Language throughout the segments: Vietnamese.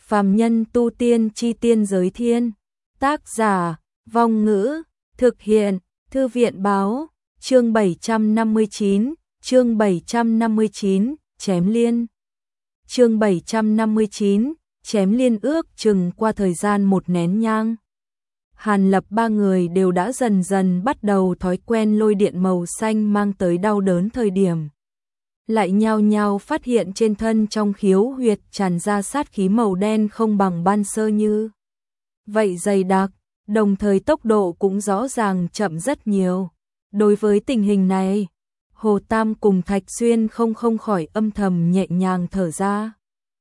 Phàm nhân tu tiên chi tiên giới thiên. Tác giả, Vong Ngữ, thực hiện, Thư viện báo, chương 759, chém liên. Chương 759, chém liên ước chừng qua thời gian một nén nhang. Hàn Lập ba người đều đã dần dần bắt đầu thói quen lôi điện màu xanh mang tới đau đớn thời điểm. Lại nhao nhao phát hiện trên thân trong khiếu huyệt tràn ra sát khí màu đen không bằng ban sơ như vậy dày đặc, đồng thời tốc độ cũng rõ ràng chậm rất nhiều. Đối với tình hình này, Hồ Tam cùng Thạch Xuyên không khỏi âm thầm nhẹ nhàng thở ra.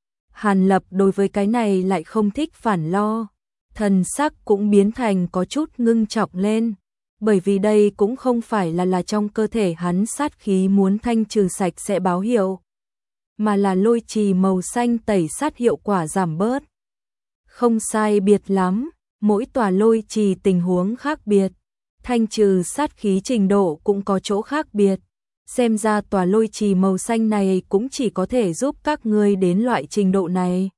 Hàn Lập đối với cái này lại không thích phản lo, thần sắc cũng biến thành có chút ngưng trọng lên, bởi vì đây cũng không phải là trong cơ thể hắn sát khí muốn thanh trừ sạch sẽ báo hiệu, mà là lôi trì màu xanh tẩy sát hiệu quả giảm bớt. Không sai biệt lắm, mỗi tòa lôi trì tình huống khác biệt, thanh trừ sát khí trình độ cũng có chỗ khác biệt. Xem ra tòa lôi trì màu xanh này cũng chỉ có thể giúp các ngươi đến loại trình độ này.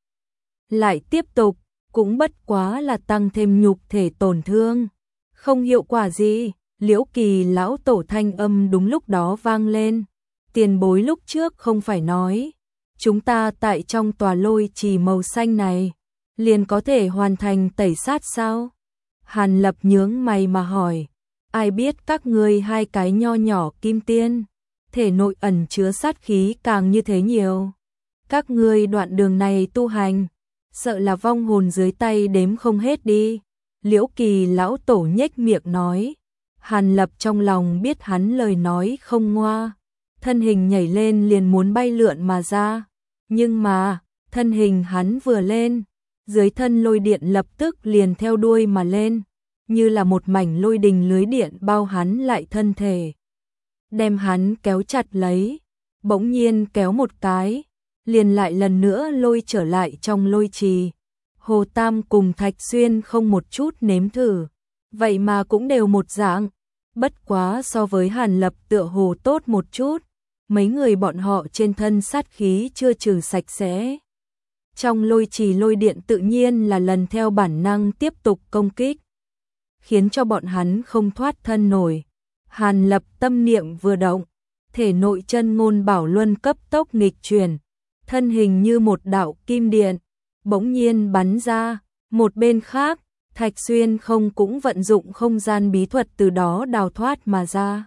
Lại tiếp tục, cũng bất quá là tăng thêm nhục thể tổn thương. Không hiệu quả gì, Liễu Kỳ lão tổ thanh âm đúng lúc đó vang lên. Tiền bối lúc trước không phải nói, chúng ta tại trong tòa lôi trì màu xanh này, liền có thể hoàn thành tẩy sát sao? Hàn Lập nhướng mày mà hỏi, ai biết các ngươi hai cái nho nhỏ kim tiên, thể nội ẩn chứa sát khí càng như thế nhiều. Các ngươi đoạn đường này tu hành, sợ là vong hồn dưới tay đếm không hết đi. Liễu Kỳ lão tổ nhếch miệng nói. Hàn Lập trong lòng biết hắn lời nói không ngoa, thân hình nhảy lên liền muốn bay lượn mà ra. Nhưng mà, thân hình hắn vừa lên, dưới thân lôi điện lập tức liền theo đuôi mà lên, như là một mảnh lôi đình lưới điện bao hắn lại thân thể, đem hắn kéo chặt lấy, bỗng nhiên kéo một cái, liền lại lần nữa lôi trở lại trong lôi trì. Hồ Tam cùng Thạch Xuyên không một chút nếm thử, vậy mà cũng đều một dạng, bất quá so với Hàn Lập tựa hồ tốt một chút, mấy người bọn họ trên thân sát khí chưa trừ sạch sẽ. Trong lôi trì lôi điện tự nhiên là lần theo bản năng tiếp tục công kích, khiến cho bọn hắn không thoát thân nổi. Hàn Lập tâm niệm vừa động, thể nội chân ngôn bảo luân cấp tốc nghịch chuyển, thân hình như một đạo kim điện, bỗng nhiên bắn ra. Một bên khác, Thạch Xuyên không cũng vận dụng không gian bí thuật từ đó đào thoát mà ra.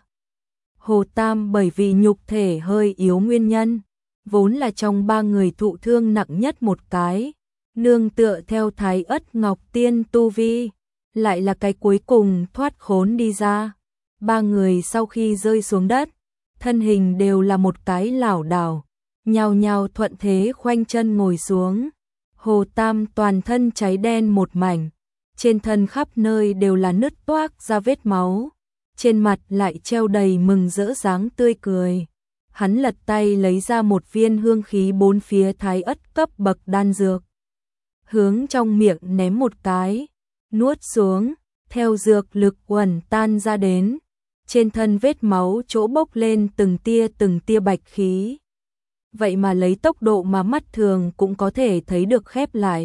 Hồ Tam bởi vì nhục thể hơi yếu nguyên nhân, vốn là trong ba người thụ thương nặng nhất một cái, nương tựa theo Thái Ất Ngọc Tiên tu vi, lại là cái cuối cùng thoát khốn đi ra. Ba người sau khi rơi xuống đất, thân hình đều là một cái lảo đảo, nhao nhao thuận thế khoanh chân ngồi xuống. Hồ Tam toàn thân cháy đen một mảnh, trên thân khắp nơi đều là nứt toác ra vết máu, trên mặt lại treo đầy mừng rỡ dáng tươi cười. Hắn lật tay lấy ra một viên hương khí bốn phía thái ất cấp bậc đan dược, hướng trong miệng ném một cái, nuốt xuống, theo dược lực uẩn tan ra đến, trên thân vết máu chỗ bốc lên từng tia bạch khí. Vậy mà lấy tốc độ mà mắt thường cũng có thể thấy được khép lại.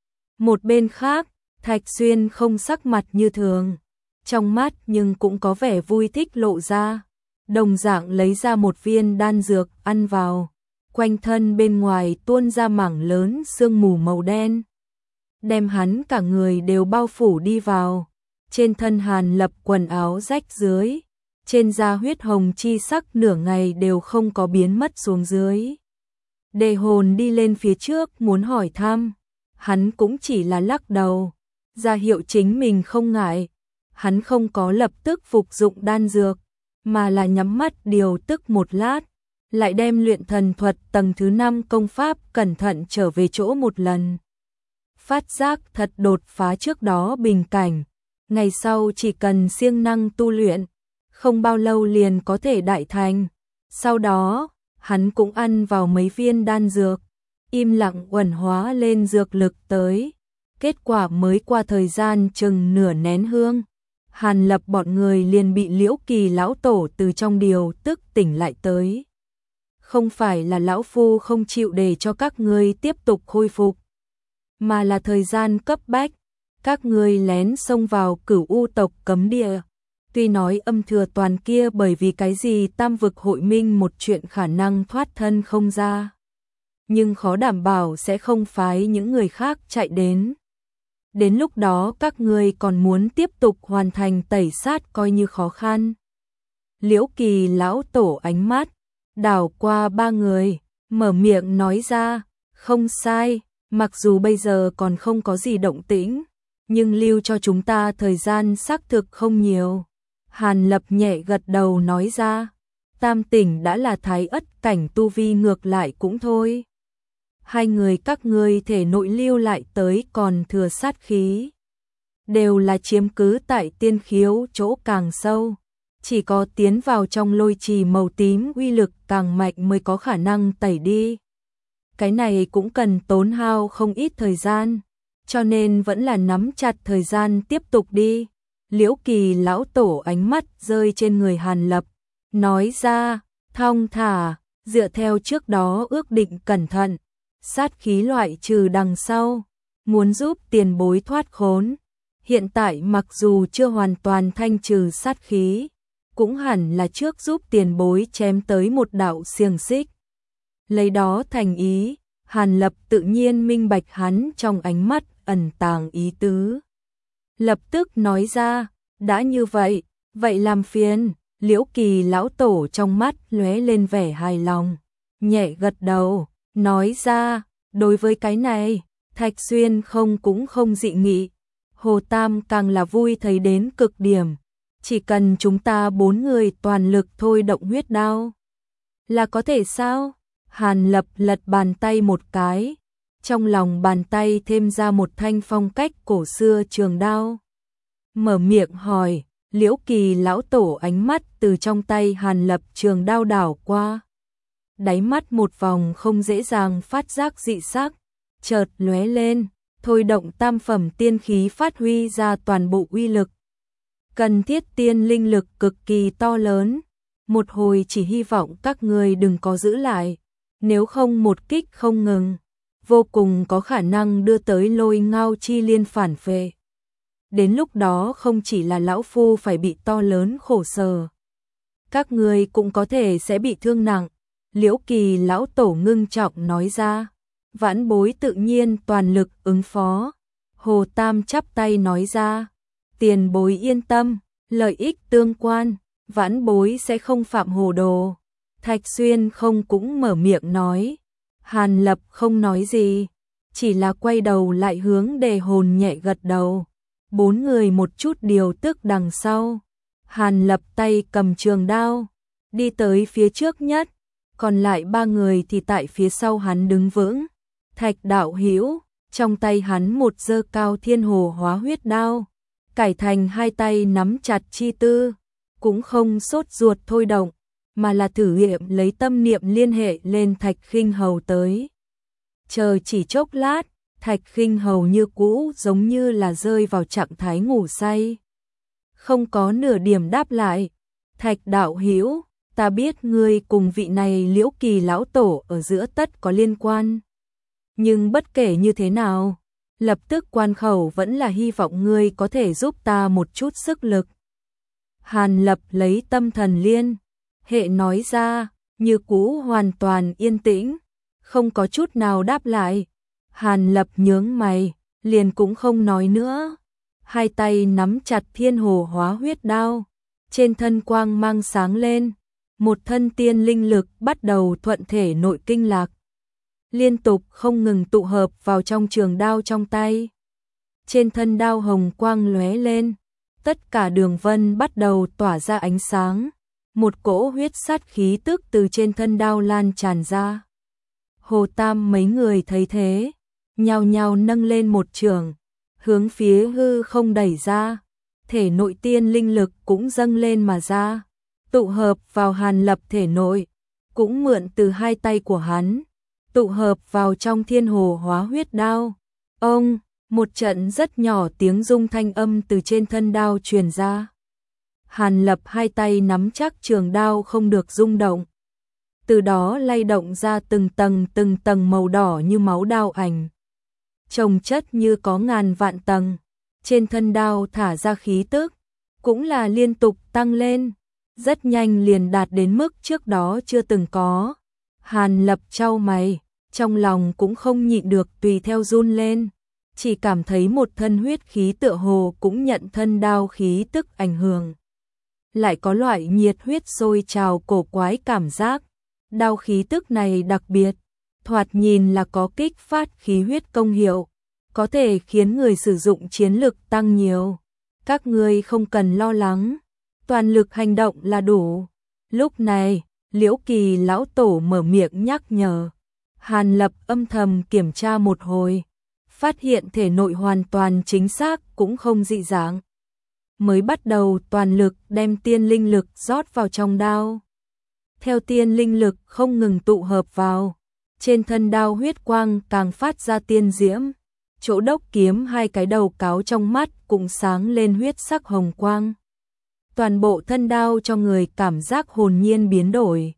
Một bên khác, Thạch Xuyên không sắc mặt như thường, trong mắt nhưng cũng có vẻ vui thích lộ ra, đồng dạng lấy ra một viên đan dược ăn vào, quanh thân bên ngoài tuôn ra mảng lớn sương mù màu đen, đem hắn cả người đều bao phủ đi vào. Trên thân Hàn Lập quần áo rách dưới, trên da huyết hồng chi sắc nửa ngày đều không có biến mất xuống dưới. Đề Hồn đi lên phía trước muốn hỏi thăm, hắn cũng chỉ là lắc đầu, ra hiệu chính mình không ngại. Hắn không có lập tức phục dụng đan dược, mà là nhắm mắt điều tức một lát, lại đem luyện thần thuật tầng thứ 5 công pháp cẩn thận trở về chỗ một lần. Phát giác thật đột phá trước đó bình cảnh, ngày sau chỉ cần siêng năng tu luyện, không bao lâu liền có thể đại thành. Sau đó, hắn cũng ăn vào mấy viên đan dược, im lặng uẩn hóa lên dược lực tới. Kết quả mới qua thời gian chừng nửa nén hương, Hàn Lập bọn người liền bị Liễu Kỳ lão tổ từ trong điều tức tỉnh lại tới. Không phải là lão phu không chịu để cho các ngươi tiếp tục khôi phục, mà là thời gian cấp bách. Các ngươi lén xông vào Cửu U tộc cấm địa. Tuy nói âm thừa toàn kia bởi vì cái gì tam vực hội minh một chuyện khả năng thoát thân không ra. Nhưng khó đảm bảo sẽ không phái những người khác chạy đến. Đến lúc đó các ngươi còn muốn tiếp tục hoàn thành tẩy sát coi như khó khăn. Liễu Kỳ lão tổ ánh mắt đảo qua ba người, mở miệng nói ra, không sai, mặc dù bây giờ còn không có gì động tĩnh, nhưng lưu cho chúng ta thời gian xác thực không nhiều. Hàn Lập nhẹ gật đầu nói ra, tam tỉnh đã là thái ất cảnh tu vi ngược lại cũng thôi. Hai người các ngươi thể nội lưu lại tới còn thừa sát khí. Đều là chiếm cứ tại tiên khiếu chỗ càng sâu. Chỉ có tiến vào trong lôi trì màu tím uy lực càng mạnh mới có khả năng tẩy đi. Cái này cũng cần tốn hao không ít thời gian, cho nên vẫn là nắm chặt thời gian tiếp tục đi. Liễu Kỳ lão tổ ánh mắt rơi trên người Hàn Lập, nói ra, thong thả, dựa theo trước đó ước định cẩn thận, sát khí loại trừ đằng sau, muốn giúp tiền bối thoát khốn. Hiện tại mặc dù chưa hoàn toàn thanh trừ sát khí, cũng hẳn là trước giúp tiền bối chém tới một đạo xiềng xích. Lấy đó thành ý, Hàn Lập tự nhiên minh bạch hắn trong ánh mắt ẩn tàng ý tứ. Lập tức nói ra, đã như vậy, vậy làm phiền. Liễu Kỳ lão tổ trong mắt lóe lên vẻ hài lòng, nhẹ gật đầu, nói ra, đối với cái này, Thạch Xuyên cũng không dị nghị. Hồ Tam càng là vui thấy đến cực điểm, chỉ cần chúng ta 4 người toàn lực thôi động huyết đao là có thể sao? Hàn Lập lật bàn tay một cái, trong lòng bàn tay thêm ra một thanh phong cách cổ xưa trường đao. Mở miệng hỏi, Liễu Kỳ lão tổ ánh mắt từ trong tay Hàn Lập trường đao đảo qua. Đáy mắt một vòng không dễ dàng phát giác dị sắc, chợt lóe lên, thôi động tam phẩm tiên khí phát huy ra toàn bộ uy lực. Cần thiết tiên linh lực cực kỳ to lớn, một hồi chỉ hy vọng các người đừng có giữ lại, nếu không một kích không ngừng, vô cùng có khả năng đưa tới Lôi Ngao chi liên phản phệ. Đến lúc đó không chỉ là lão phu phải bị to lớn khổ sở, các người cũng có thể sẽ bị thương nặng. Liễu Kỳ lão tổ ngưng trọng nói ra, vãn bối tự nhiên toàn lực ứng phó. Hồ Tam chắp tay nói ra, tiền bối yên tâm, lợi ích tương quan, vãn bối sẽ không phạm hồ đồ. Thạch Xuyên cũng mở miệng nói. Hàn Lập không nói gì, chỉ là quay đầu lại hướng Đề Hồn nhẹ gật đầu. 4 người một chút điều tức đằng sau. Hàn Lập tay cầm trường đao, đi tới phía trước nhất, còn lại 3 người thì tại phía sau hắn đứng vững. Thạch đạo hữu, trong tay hắn một giơ cao thiên hồ hóa huyết đao, cải thành 2 tay nắm chặt chi tư, cũng không sốt ruột thôi động, mà là thử nghiệm lấy tâm niệm liên hệ lên Thạch Khinh Hầu tới. Chờ chỉ chốc lát, Thạch Khinh Hầu như cũ giống như là rơi vào trạng thái ngủ say, không có nửa điểm đáp lại. Thạch đạo hữu, ta biết ngươi cùng vị này Liễu Kỳ lão tổ ở giữa tất có liên quan, nhưng bất kể như thế nào, lập tức quan khẩu vẫn là hy vọng ngươi có thể giúp ta một chút sức lực. Hàn Lập lấy tâm thần liên hệ nói ra, như cũ hoàn toàn yên tĩnh, không có chút nào đáp lại. Hàn Lập nhướng mày, liền cũng không nói nữa. 2 tay nắm chặt thiên hồ hóa huyết đao, trên thân quang mang sáng lên, một thân tiên linh lực bắt đầu thuận thể nội kinh lạc, liên tục không ngừng tụ hợp vào trong trường đao trong tay. Trên thân đao hồng quang lóe lên, tất cả đường vân bắt đầu tỏa ra ánh sáng, một cỗ huyết sát khí tức từ trên thân đao lan tràn ra. Hồ Tam mấy người thấy thế, nhao nhao nâng lên một trường, hướng phía hư không đẩy ra, thể nội tiên linh lực cũng dâng lên mà ra, tụ hợp vào Hàn Lập thể nội, cũng mượn từ 2 tay của hắn, tụ hợp vào trong thiên hồ hóa huyết đao. Ông, một trận rất nhỏ tiếng rung thanh âm từ trên thân đao truyền ra. Hàn Lập 2 tay nắm chắc trường đao không được rung động, từ đó lay động ra từng tầng màu đỏ như máu đao ảnh. chồng chất như có ngàn vạn tầng. Trên thân đao thả ra khí tức, cũng là liên tục tăng lên, rất nhanh liền đạt đến mức trước đó chưa từng có. Hàn Lập chau mày, trong lòng cũng không nhịn được tùy theo run lên, chỉ cảm thấy một thân huyết khí tựa hồ cũng nhận thân đao khí tức ảnh hưởng. Lại có loại nhiệt huyết sôi trào cổ quái cảm giác, đao khí tức này đặc biệt, thoạt nhìn là có kích phát khí huyết công hiệu, có thể khiến người sử dụng chiến lực tăng nhiều. Các ngươi không cần lo lắng, toàn lực hành động là đủ. Lúc này, Liễu Kỳ lão tổ mở miệng nhắc nhở. Hàn Lập âm thầm kiểm tra một hồi, phát hiện thể nội hoàn toàn chính xác cũng không dị dạng. Mới bắt đầu toàn lực đem tiên linh lực rót vào trong đao. Theo tiên linh lực không ngừng tụ hợp vào, trên thân đao huyết quang càng phát ra tiên diễm. Chỗ đốc kiếm hai cái đầu cáo trong mắt cũng sáng lên huyết sắc hồng quang. Toàn bộ thân đao cho người cảm giác hồn nhiên biến đổi.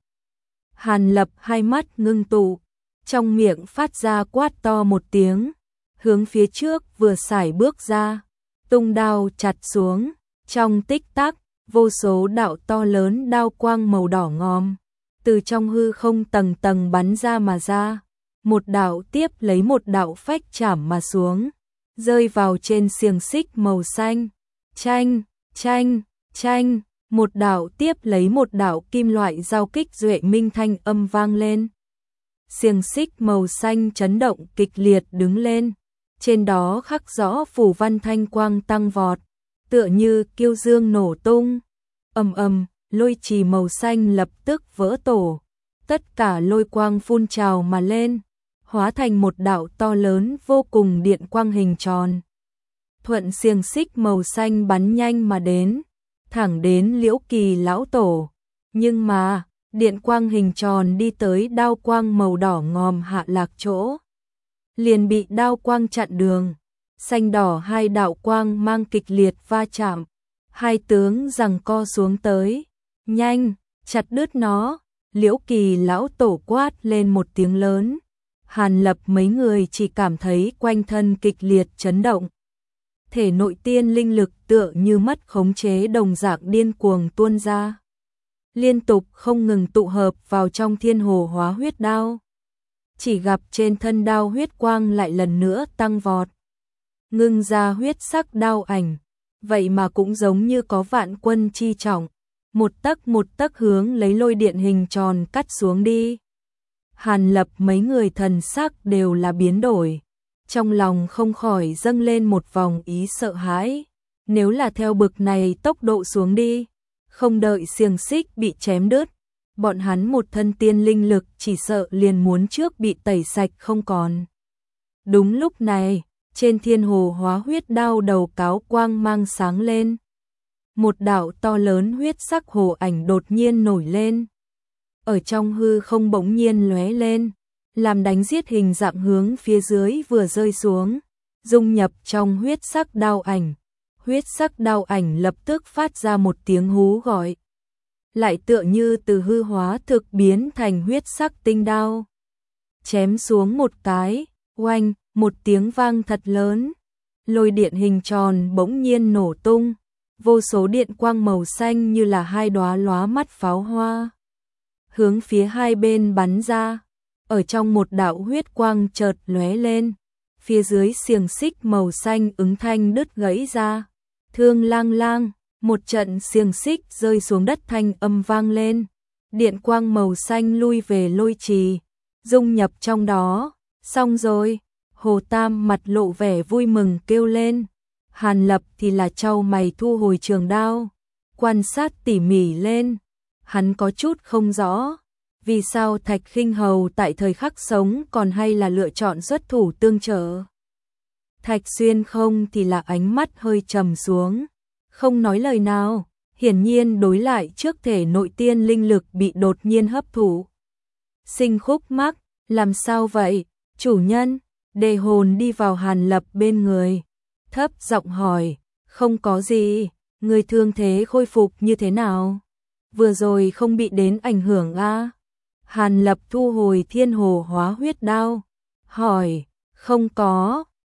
Hàn Lập hai mắt ngưng tụ, trong miệng phát ra quát to một tiếng, hướng phía trước vừa sải bước ra, tung đao chặt xuống, trong tích tắc, vô số đạo to lớn đao quang màu đỏ ngòm, từ trong hư không tầng tầng bắn ra mà ra. Một đạo tiếp lấy một đạo phách chảm mà xuống, rơi vào trên xiềng xích màu xanh. Chanh, chanh, chanh, một đạo tiếp lấy một đạo kim loại giao kích duệ minh thanh âm vang lên. Xiềng xích màu xanh chấn động kịch liệt đứng lên, trên đó khắc rõ phù văn thanh quang tăng vọt, tựa như kiêu dương nổ tung. Ầm ầm, lôi trì màu xanh lập tức vỡ tổ, tất cả lôi quang phun trào mà lên, hóa thành một đạo to lớn vô cùng điện quang hình tròn. Thuận xiềng xích màu xanh bắn nhanh mà đến, thẳng đến Liễu Kỳ lão tổ. Nhưng mà, điện quang hình tròn đi tới đao quang màu đỏ ngòm hạ lạc chỗ, liền bị đao quang chặn đường. Xanh đỏ hai đạo quang mang kịch liệt va chạm, hai tướng giằng co xuống tới. Nhanh, chặt đứt nó, Liễu Kỳ lão tổ quát lên một tiếng lớn. Hàn Lập mấy người chỉ cảm thấy quanh thân kịch liệt chấn động. Thể nội tiên linh lực tựa như mất khống chế đồng dạng điên cuồng tuôn ra, liên tục không ngừng tụ hợp vào trong thiên hồ hóa huyết đao. Chỉ gặp trên thân đao huyết quang lại lần nữa tăng vọt, ngưng ra huyết sắc đao ảnh, vậy mà cũng giống như có vạn quân chi trọng, một tấc hướng lấy lôi điện hình tròn cắt xuống đi. Hàn Lập mấy người thần sắc đều là biến đổi, trong lòng không khỏi dâng lên một vòng ý sợ hãi. Nếu là theo bực này tốc độ xuống đi, không đợi xiềng xích bị chém đứt, bọn hắn một thân tiên linh lực chỉ sợ liền muốn trước bị tẩy sạch không còn. Đúng lúc này, trên thiên hồ hóa huyết đao đầu cáo quang mang sáng lên. Một đạo to lớn huyết sắc hồ ảnh đột nhiên nổi lên, ở trong hư không bỗng nhiên lóe lên, làm đánh giết hình dạng hướng phía dưới vừa rơi xuống, dung nhập trong huyết sắc đao ảnh. Huyết sắc đao ảnh lập tức phát ra một tiếng hú gọi, lại tựa như từ hư hóa thực biến thành huyết sắc tinh đao. Chém xuống một cái, oanh, một tiếng vang thật lớn, lôi điện hình tròn bỗng nhiên nổ tung, vô số điện quang màu xanh như là hai đóa lóa mắt pháo hoa, hướng phía hai bên bắn ra. Ở trong một đạo huyết quang chợt lóe lên, phía dưới xiềng xích màu xanh ứng thanh đứt gãy ra. Thương lang lang, một trận xiềng xích rơi xuống đất thanh âm vang lên. Điện quang màu xanh lui về lôi trì, dung nhập trong đó. Xong rồi, Hồ Tam mặt lộ vẻ vui mừng kêu lên. Hàn Lập thì là chau mày thu hồi trường đao, quan sát tỉ mỉ lên. Hắn có chút không rõ, vì sao Thạch Khinh Hầu tại thời khắc sống còn hay là lựa chọn xuất thủ tương trợ. Thạch Xuyên không thì là ánh mắt hơi trầm xuống, không nói lời nào, hiển nhiên đối lại trước thể nội tiên linh lực bị đột nhiên hấp thụ. Sinh khúc mắc, làm sao vậy, chủ nhân? Đề Hồn đi vào Hàn Lập bên người, thấp giọng hỏi, không có gì, người thương thế khôi phục như thế nào? Vừa rồi không bị đến ảnh hưởng à? Hàn Lập thu hồi thiên hồ hóa huyết đao, hỏi, không có,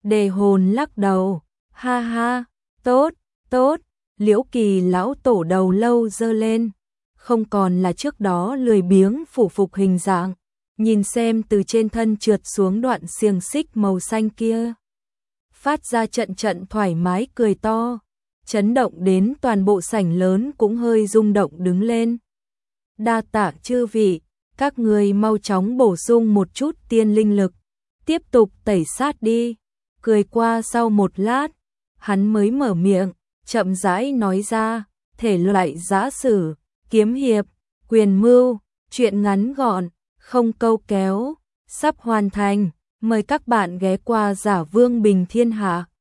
Đề Hồn lắc đầu, ha ha, tốt, tốt, Liễu Kỳ lão tổ đầu lâu giơ lên, không còn là trước đó lười biếng phủ phục hình dạng, nhìn xem từ trên thân trượt xuống đoạn xiềng xích màu xanh kia. Phát ra trận trận thoải mái cười to, chấn động đến toàn bộ sảnh lớn cũng hơi rung động đứng lên. Đa tạ chư vị, các người mau chóng bổ sung một chút tiên linh lực, tiếp tục tẩy sát đi. Cười qua sau một lát, hắn mới mở miệng, chậm rãi nói ra, thể loại giã sử, kiếm hiệp, quyền mưu, chuyện ngắn gọn, không câu kéo, sắp hoàn thành, mời các bạn ghé qua Giả Vương Bình Thiên Hạ.